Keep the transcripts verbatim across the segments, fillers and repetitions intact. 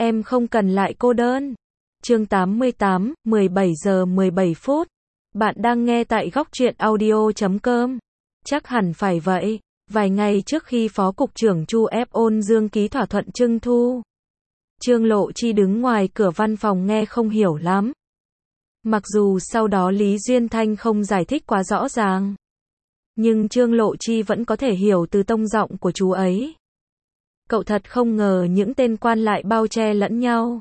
em không cần lại cô đơn. Chương tám mươi tám, mười bảy giờ mười bảy phút. Bạn đang nghe tại góc truyện audio chấm com. Chắc hẳn phải vậy. Vài ngày trước khi Phó Cục trưởng Chu ép Ôn Dương ký thỏa thuận trưng thu, Trương Lộ Chi đứng ngoài cửa văn phòng nghe không hiểu lắm. Mặc dù sau đó Lý Duyên Thanh không giải thích quá rõ ràng, nhưng Trương Lộ Chi vẫn có thể hiểu từ tông giọng của chú ấy. Cậu thật không ngờ những tên quan lại bao che lẫn nhau.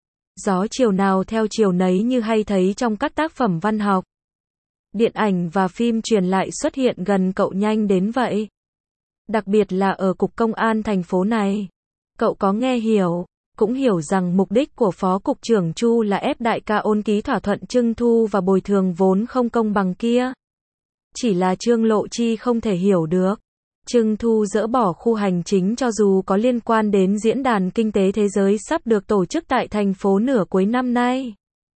Gió chiều nào theo chiều nấy như hay thấy trong các tác phẩm văn học, điện ảnh và phim truyền lại xuất hiện gần cậu nhanh đến vậy. Đặc biệt là ở Cục Công an thành phố này. Cậu có nghe hiểu, cũng hiểu rằng mục đích của Phó Cục trưởng Chu là ép đại ca Ôn ký thỏa thuận trưng thu và bồi thường vốn không công bằng kia. Chỉ là Trương Lộ Chi không thể hiểu được. Trưng thu dỡ bỏ khu hành chính cho dù có liên quan đến Diễn đàn Kinh tế Thế giới sắp được tổ chức tại thành phố nửa cuối năm nay.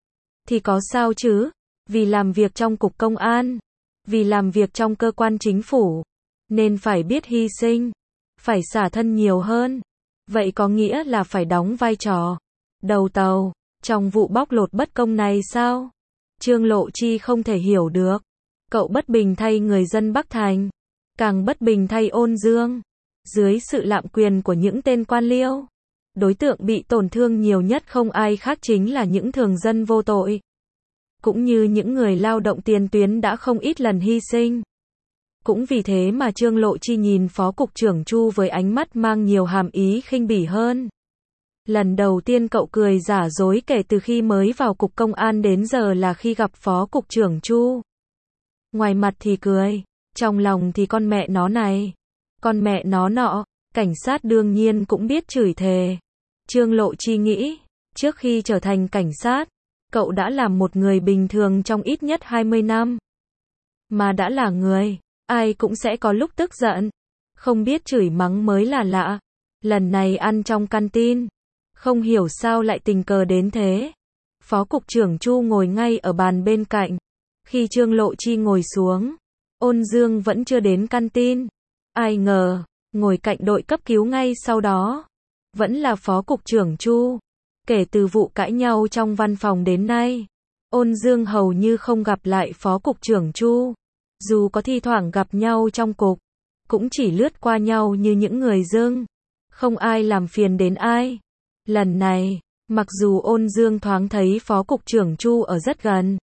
Thì có sao chứ? Vì làm việc trong Cục Công an, vì làm việc trong cơ quan chính phủ, nên phải biết hy sinh, phải xả thân nhiều hơn. Vậy có nghĩa là phải đóng vai trò đầu tàu trong vụ bóc lột bất công này sao? Trương Lộ Chi không thể hiểu được. Cậu bất bình thay người dân Bắc Thành, càng bất bình thay Ôn Dương. Dưới sự lạm quyền của những tên quan liêu, đối tượng bị tổn thương nhiều nhất không ai khác chính là những thường dân vô tội, cũng như những người lao động tiền tuyến đã không ít lần hy sinh. Cũng vì thế mà Trương Lộ Chi nhìn Phó Cục trưởng Chu với ánh mắt mang nhiều hàm ý khinh bỉ hơn. Lần đầu tiên cậu cười giả dối kể từ khi mới vào Cục Công an đến giờ là khi gặp Phó Cục trưởng Chu. Ngoài mặt thì cười, trong lòng thì con mẹ nó này, con mẹ nó nọ. Cảnh sát đương nhiên cũng biết chửi thề. Trương Lộ Chi nghĩ, trước khi trở thành cảnh sát, cậu đã làm một người bình thường trong ít nhất hai mươi năm. Mà đã là người, ai cũng sẽ có lúc tức giận, không biết chửi mắng mới là lạ. Lần này ăn trong canteen, không hiểu sao lại tình cờ đến thế. Phó Cục trưởng Chu ngồi ngay ở bàn bên cạnh. Khi Trương Lộ Chi ngồi xuống, Ôn Dương vẫn chưa đến canteen. Ai ngờ, ngồi cạnh đội cấp cứu ngay sau đó, vẫn là Phó Cục trưởng Chu. Kể từ vụ cãi nhau trong văn phòng đến nay, Ôn Dương hầu như không gặp lại Phó Cục trưởng Chu. Dù có thi thoảng gặp nhau trong cục, cũng chỉ lướt qua nhau như những người dưng. Không ai làm phiền đến ai. Lần này, mặc dù Ôn Dương thoáng thấy Phó Cục trưởng Chu ở rất gần,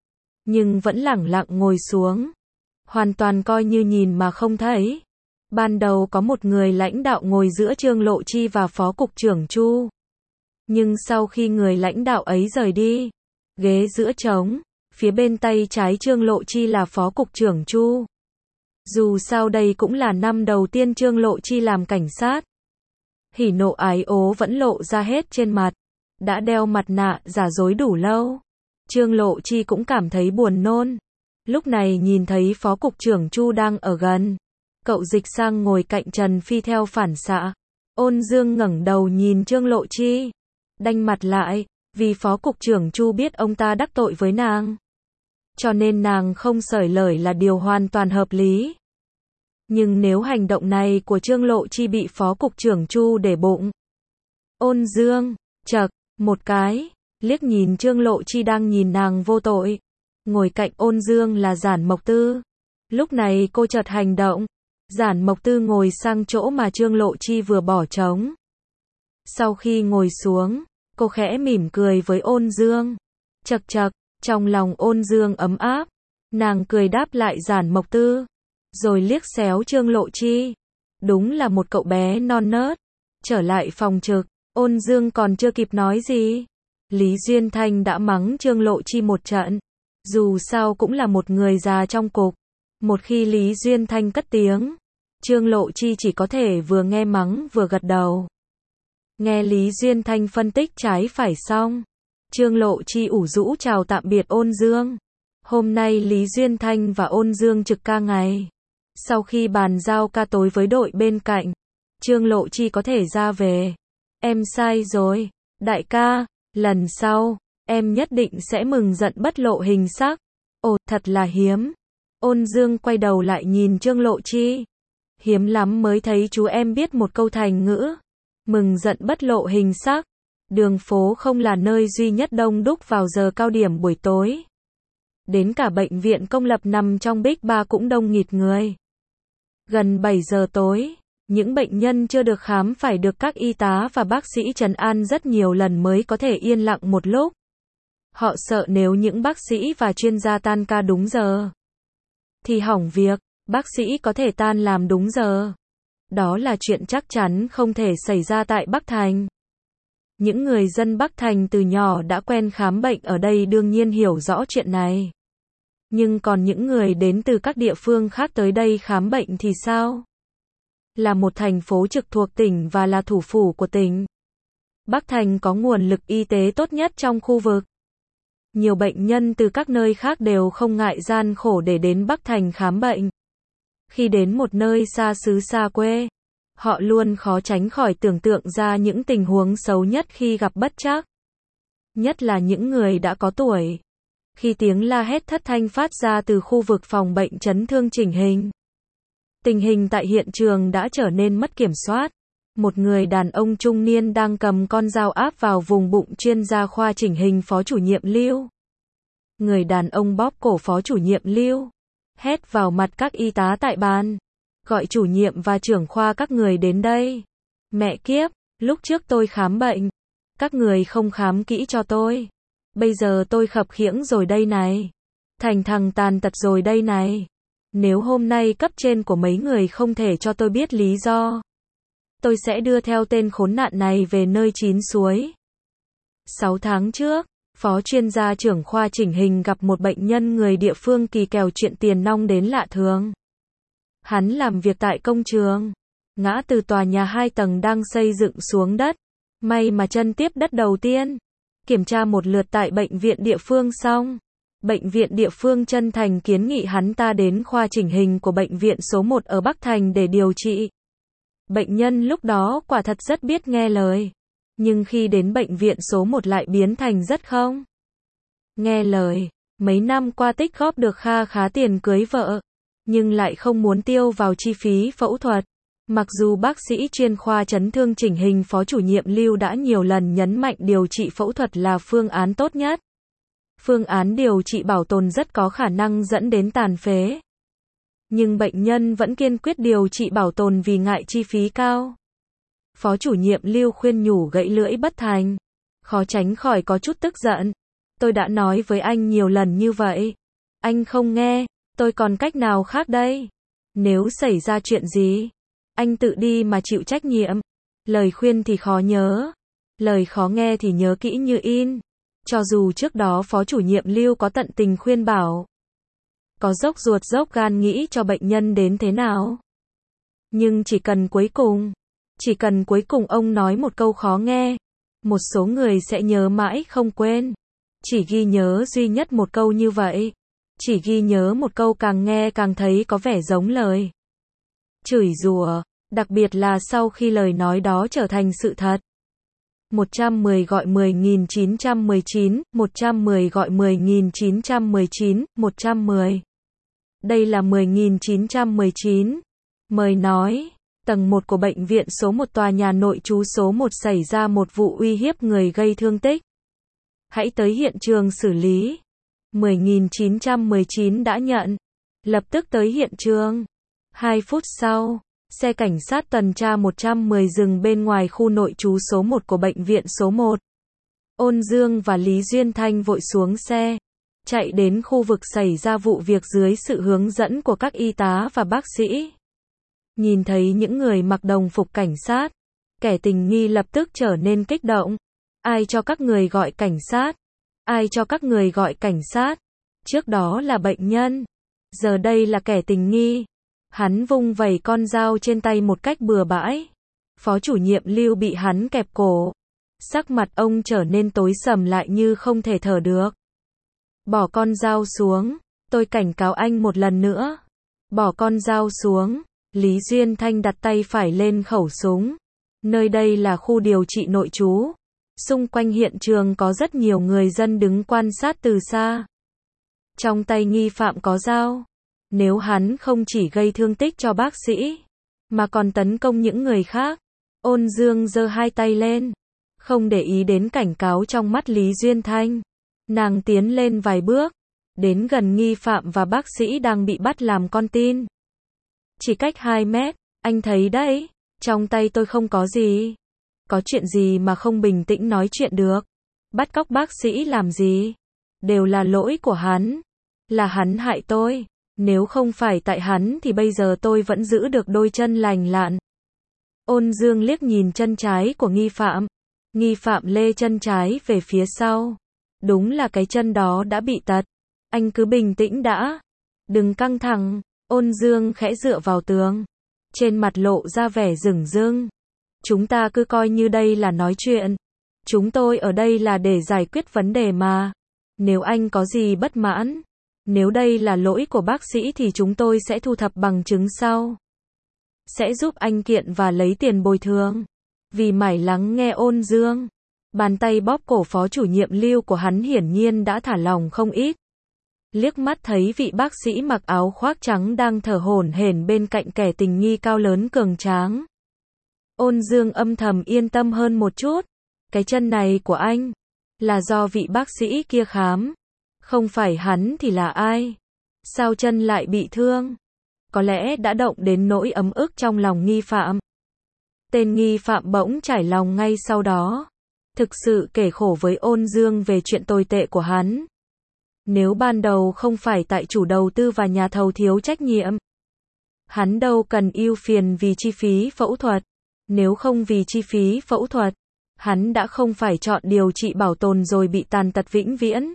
nhưng vẫn lẳng lặng ngồi xuống, hoàn toàn coi như nhìn mà không thấy. Ban đầu có một người lãnh đạo ngồi giữa Trương Lộ Chi và Phó Cục trưởng Chu. Nhưng sau khi người lãnh đạo ấy rời đi, ghế giữa trống, phía bên tay trái Trương Lộ Chi là Phó Cục trưởng Chu. Dù sao đây cũng là năm đầu tiên Trương Lộ Chi làm cảnh sát. Hỉ nộ ái ố vẫn lộ ra hết trên mặt. Đã đeo mặt nạ giả dối đủ lâu, Trương Lộ Chi cũng cảm thấy buồn nôn. Lúc này nhìn thấy Phó Cục trưởng Chu đang ở gần, cậu dịch sang ngồi cạnh Trần Phi theo phản xạ. Ôn Dương ngẩng đầu nhìn Trương Lộ Chi, đanh mặt lại, vì Phó Cục trưởng Chu biết ông ta đắc tội với nàng, cho nên nàng không sởi lời là điều hoàn toàn hợp lý. Nhưng nếu hành động này của Trương Lộ Chi bị Phó Cục trưởng Chu để bụng, Ôn Dương chậc một cái, liếc nhìn Trương Lộ Chi đang nhìn nàng vô tội. Ngồi cạnh Ôn Dương là Giản Mộc Tư. Lúc này cô chợt hành động. Giản Mộc Tư ngồi sang chỗ mà Trương Lộ Chi vừa bỏ trống. Sau khi ngồi xuống, cô khẽ mỉm cười với Ôn Dương. Chậc chậc, trong lòng Ôn Dương ấm áp. Nàng cười đáp lại Giản Mộc Tư, rồi liếc xéo Trương Lộ Chi. Đúng là một cậu bé non nớt. Trở lại phòng trực, Ôn Dương còn chưa kịp nói gì, Lý Duyên Thanh đã mắng Trương Lộ Chi một trận. Dù sao cũng là một người già trong cục. Một khi Lý Duyên Thanh cất tiếng, Trương Lộ Chi chỉ có thể vừa nghe mắng vừa gật đầu. Nghe Lý Duyên Thanh phân tích trái phải xong, Trương Lộ Chi ủ rũ chào tạm biệt Ôn Dương. Hôm nay Lý Duyên Thanh và Ôn Dương trực ca ngày. Sau khi bàn giao ca tối với đội bên cạnh, Trương Lộ Chi có thể ra về. Em sai rồi, đại ca, lần sau, em nhất định sẽ mừng giận bất lộ hình sắc. Ồ, thật là hiếm. Ôn Dương quay đầu lại nhìn Trương Lộ Chi. Hiếm lắm mới thấy chú em biết một câu thành ngữ. Mừng giận bất lộ hình sắc. Đường phố không là nơi duy nhất đông đúc vào giờ cao điểm buổi tối. Đến cả bệnh viện công lập nằm trong Big Ba cũng đông nghịt người. Gần bảy giờ tối, những bệnh nhân chưa được khám phải được các y tá và bác sĩ trấn an rất nhiều lần mới có thể yên lặng một lúc. Họ sợ nếu những bác sĩ và chuyên gia tan ca đúng giờ thì hỏng việc, bác sĩ có thể tan làm đúng giờ. Đó là chuyện chắc chắn không thể xảy ra tại Bắc Thành. Những người dân Bắc Thành từ nhỏ đã quen khám bệnh ở đây đương nhiên hiểu rõ chuyện này. Nhưng còn những người đến từ các địa phương khác tới đây khám bệnh thì sao? Là một thành phố trực thuộc tỉnh và là thủ phủ của tỉnh, Bắc Thành có nguồn lực y tế tốt nhất trong khu vực. Nhiều bệnh nhân từ các nơi khác đều không ngại gian khổ để đến Bắc Thành khám bệnh. Khi đến một nơi xa xứ xa quê, họ luôn khó tránh khỏi tưởng tượng ra những tình huống xấu nhất khi gặp bất trắc. Nhất là những người đã có tuổi. Khi tiếng la hét thất thanh phát ra từ khu vực phòng bệnh chấn thương chỉnh hình. Tình hình tại hiện trường đã trở nên mất kiểm soát. Một người đàn ông trung niên đang cầm con dao áp vào vùng bụng chuyên gia khoa chỉnh hình phó chủ nhiệm Lưu. Người đàn ông bóp cổ phó chủ nhiệm Lưu, hét vào mặt các y tá tại bàn. Gọi chủ nhiệm và trưởng khoa các người đến đây. Mẹ kiếp, lúc trước tôi khám bệnh. Các người không khám kỹ cho tôi. Bây giờ tôi khập khiễng rồi đây này. Thành thằng tàn tật rồi đây này. Nếu hôm nay cấp trên của mấy người không thể cho tôi biết lý do, tôi sẽ đưa theo tên khốn nạn này về nơi chín suối. sáu tháng trước, phó chuyên gia trưởng khoa chỉnh hình gặp một bệnh nhân người địa phương kỳ kèo chuyện tiền nong đến lạ thường. Hắn làm việc tại công trường, ngã từ tòa nhà hai tầng đang xây dựng xuống đất. May mà chân tiếp đất đầu tiên. Kiểm tra một lượt tại bệnh viện địa phương xong, bệnh viện địa phương chân thành kiến nghị hắn ta đến khoa chỉnh hình của bệnh viện số một ở Bắc Thành để điều trị. Bệnh nhân lúc đó quả thật rất biết nghe lời, nhưng khi đến bệnh viện số một lại biến thành rất không nghe lời. Mấy năm qua tích góp được kha khá tiền cưới vợ, nhưng lại không muốn tiêu vào chi phí phẫu thuật. Mặc dù bác sĩ chuyên khoa chấn thương chỉnh hình phó chủ nhiệm Lưu đã nhiều lần nhấn mạnh điều trị phẫu thuật là phương án tốt nhất. Phương án điều trị bảo tồn rất có khả năng dẫn đến tàn phế. Nhưng bệnh nhân vẫn kiên quyết điều trị bảo tồn vì ngại chi phí cao. Phó chủ nhiệm Lưu khuyên nhủ gãy lưỡi bất thành. Khó tránh khỏi có chút tức giận. Tôi đã nói với anh nhiều lần như vậy. Anh không nghe, tôi còn cách nào khác đây? Nếu xảy ra chuyện gì, anh tự đi mà chịu trách nhiệm. Lời khuyên thì khó nhớ, lời khó nghe thì nhớ kỹ như in. Cho dù trước đó phó chủ nhiệm Lưu có tận tình khuyên bảo, có dốc ruột dốc gan nghĩ cho bệnh nhân đến thế nào, nhưng chỉ cần cuối cùng, chỉ cần cuối cùng ông nói một câu khó nghe, một số người sẽ nhớ mãi không quên. Chỉ ghi nhớ duy nhất một câu như vậy. Chỉ ghi nhớ một câu càng nghe càng thấy có vẻ giống lời chửi rủa, đặc biệt là sau khi lời nói đó trở thành sự thật. một trăm mười gọi mười nghìn chín trăm mười chín, một trăm mười gọi mười nghìn chín trăm mười chín, một trăm mười. Đây là mười nghìn chín trăm mười chín. Mời nói, tầng một của bệnh viện số một tòa nhà nội trú số một xảy ra một vụ uy hiếp người gây thương tích. Hãy tới hiện trường xử lý. mười nghìn chín trăm mười chín đã nhận. Lập tức tới hiện trường. hai phút sau, xe cảnh sát tuần tra một trăm mười dừng bên ngoài khu nội trú số một của bệnh viện số một. Ôn Dương và Lý Duyên Thanh vội xuống xe, chạy đến khu vực xảy ra vụ việc dưới sự hướng dẫn của các y tá và bác sĩ. Nhìn thấy những người mặc đồng phục cảnh sát, kẻ tình nghi lập tức trở nên kích động. Ai cho các người gọi cảnh sát? Ai cho các người gọi cảnh sát? Trước đó là bệnh nhân, giờ đây là kẻ tình nghi. Hắn vung vẩy con dao trên tay một cách bừa bãi. Phó chủ nhiệm Lưu bị hắn kẹp cổ. Sắc mặt ông trở nên tối sầm lại như không thể thở được. Bỏ con dao xuống, tôi cảnh cáo anh một lần nữa. Bỏ con dao xuống. Lý Duyên Thanh đặt tay phải lên khẩu súng. Nơi đây là khu điều trị nội trú. Xung quanh hiện trường có rất nhiều người dân đứng quan sát từ xa. Trong tay nghi phạm có dao. Nếu hắn không chỉ gây thương tích cho bác sĩ, mà còn tấn công những người khác. Ôn Dương giơ hai tay lên. Không để ý đến cảnh cáo trong mắt Lý Duyên Thanh. Nàng tiến lên vài bước, đến gần nghi phạm và bác sĩ đang bị bắt làm con tin. Chỉ cách hai mét, anh thấy đấy, trong tay tôi không có gì. Có chuyện gì mà không bình tĩnh nói chuyện được? Bắt cóc bác sĩ làm gì? Đều là lỗi của hắn. Là hắn hại tôi. Nếu không phải tại hắn thì bây giờ tôi vẫn giữ được đôi chân lành lặn. Ôn Dương liếc nhìn chân trái của nghi phạm. Nghi phạm lê chân trái về phía sau. Đúng là cái chân đó đã bị tật. Anh cứ bình tĩnh đã. Đừng căng thẳng. Ôn Dương khẽ dựa vào tường. Trên mặt lộ ra vẻ rừng rưng. Chúng ta cứ coi như đây là nói chuyện. Chúng tôi ở đây là để giải quyết vấn đề mà. Nếu anh có gì bất mãn, nếu đây là lỗi của bác sĩ thì chúng tôi sẽ thu thập bằng chứng sau. Sẽ giúp anh kiện và lấy tiền bồi thường. Vì mải lắng nghe Ôn Dương, bàn tay bóp cổ phó chủ nhiệm Lưu của hắn hiển nhiên đã thả lỏng không ít. Liếc mắt thấy vị bác sĩ mặc áo khoác trắng đang thở hổn hển bên cạnh kẻ tình nghi cao lớn cường tráng. Ôn Dương âm thầm yên tâm hơn một chút. Cái chân này của anh là do vị bác sĩ kia khám. Không phải hắn thì là ai? Sao chân lại bị thương? Có lẽ đã động đến nỗi ấm ức trong lòng nghi phạm. Tên nghi phạm bỗng trải lòng ngay sau đó. Thực sự kể khổ với Ôn Dương về chuyện tồi tệ của hắn. Nếu ban đầu không phải tại chủ đầu tư và nhà thầu thiếu trách nhiệm, hắn đâu cần ưu phiền vì chi phí phẫu thuật. Nếu không vì chi phí phẫu thuật, hắn đã không phải chọn điều trị bảo tồn rồi bị tàn tật vĩnh viễn.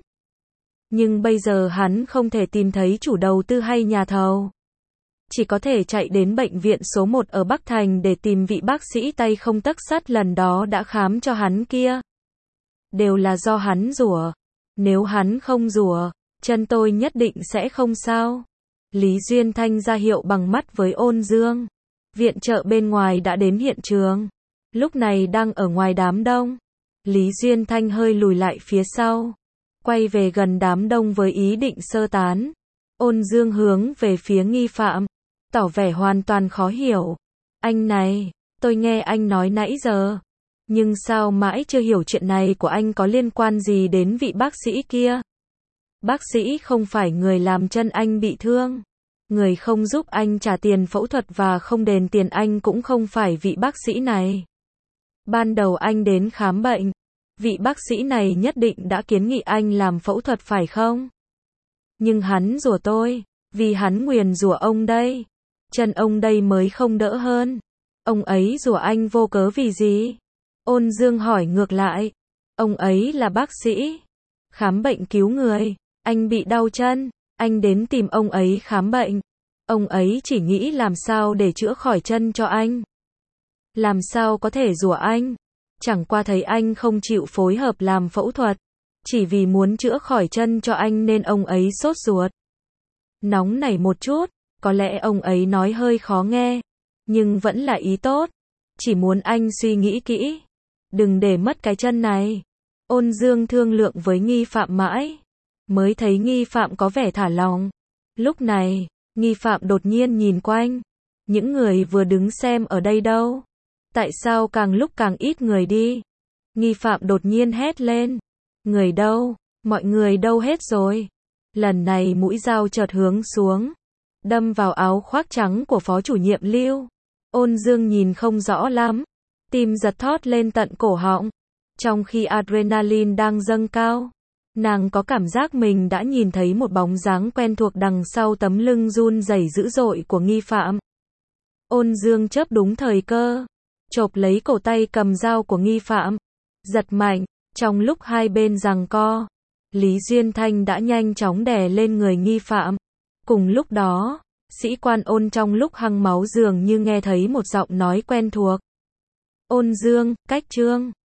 Nhưng bây giờ hắn không thể tìm thấy chủ đầu tư hay nhà thầu. Chỉ có thể chạy đến bệnh viện số một ở Bắc Thành để tìm vị bác sĩ tay không tấc sắt lần đó đã khám cho hắn kia. Đều là do hắn rủa. Nếu hắn không rủa, chân tôi nhất định sẽ không sao. Lý Duyên Thanh ra hiệu bằng mắt với Ôn Dương. Viện trợ bên ngoài đã đến hiện trường. Lúc này đang ở ngoài đám đông. Lý Duyên Thanh hơi lùi lại phía sau. Quay về gần đám đông với ý định sơ tán. Ôn Dương hướng về phía nghi phạm. Tỏ vẻ hoàn toàn khó hiểu. Anh này, tôi nghe anh nói nãy giờ. Nhưng sao mãi chưa hiểu chuyện này của anh có liên quan gì đến vị bác sĩ kia? Bác sĩ không phải người làm chân anh bị thương. Người không giúp anh trả tiền phẫu thuật và không đền tiền anh cũng không phải vị bác sĩ này. Ban đầu anh đến khám bệnh, vị bác sĩ này nhất định đã kiến nghị anh làm phẫu thuật phải không? Nhưng hắn rủa tôi, vì hắn nguyền rủa ông đây. Chân ông đây mới không đỡ hơn. Ông ấy rủa anh vô cớ vì gì? Ôn Dương hỏi ngược lại. Ông ấy là bác sĩ, khám bệnh cứu người. Anh bị đau chân, anh đến tìm ông ấy khám bệnh. Ông ấy chỉ nghĩ làm sao để chữa khỏi chân cho anh. Làm sao có thể rủa anh? Chẳng qua thấy anh không chịu phối hợp làm phẫu thuật. Chỉ vì muốn chữa khỏi chân cho anh nên ông ấy sốt ruột. Nóng nảy một chút, có lẽ ông ấy nói hơi khó nghe. Nhưng vẫn là ý tốt. Chỉ muốn anh suy nghĩ kỹ. Đừng để mất cái chân này. Ôn Dương thương lượng với nghi phạm mãi. Mới thấy nghi phạm có vẻ thả lòng. Lúc này, nghi phạm đột nhiên nhìn quanh. Những người vừa đứng xem ở đây đâu? Tại sao càng lúc càng ít người đi? Nghi phạm đột nhiên hét lên. Người đâu? Mọi người đâu hết rồi? Lần này mũi dao chợt hướng xuống. Đâm vào áo khoác trắng của phó chủ nhiệm Lưu. Ôn Dương nhìn không rõ lắm. Tim giật thót lên tận cổ họng. Trong khi adrenaline đang dâng cao, nàng có cảm giác mình đã nhìn thấy một bóng dáng quen thuộc đằng sau tấm lưng run rẩy dữ dội của nghi phạm. Ôn Dương chớp đúng thời cơ, chộp lấy cổ tay cầm dao của nghi phạm, giật mạnh. Trong lúc hai bên giằng co, Lý Duyên Thanh đã nhanh chóng đè lên người nghi phạm. Cùng lúc đó, sĩ quan Ôn trong lúc hăng máu dường như nghe thấy một giọng nói quen thuộc. Ôn Dương, cách trương.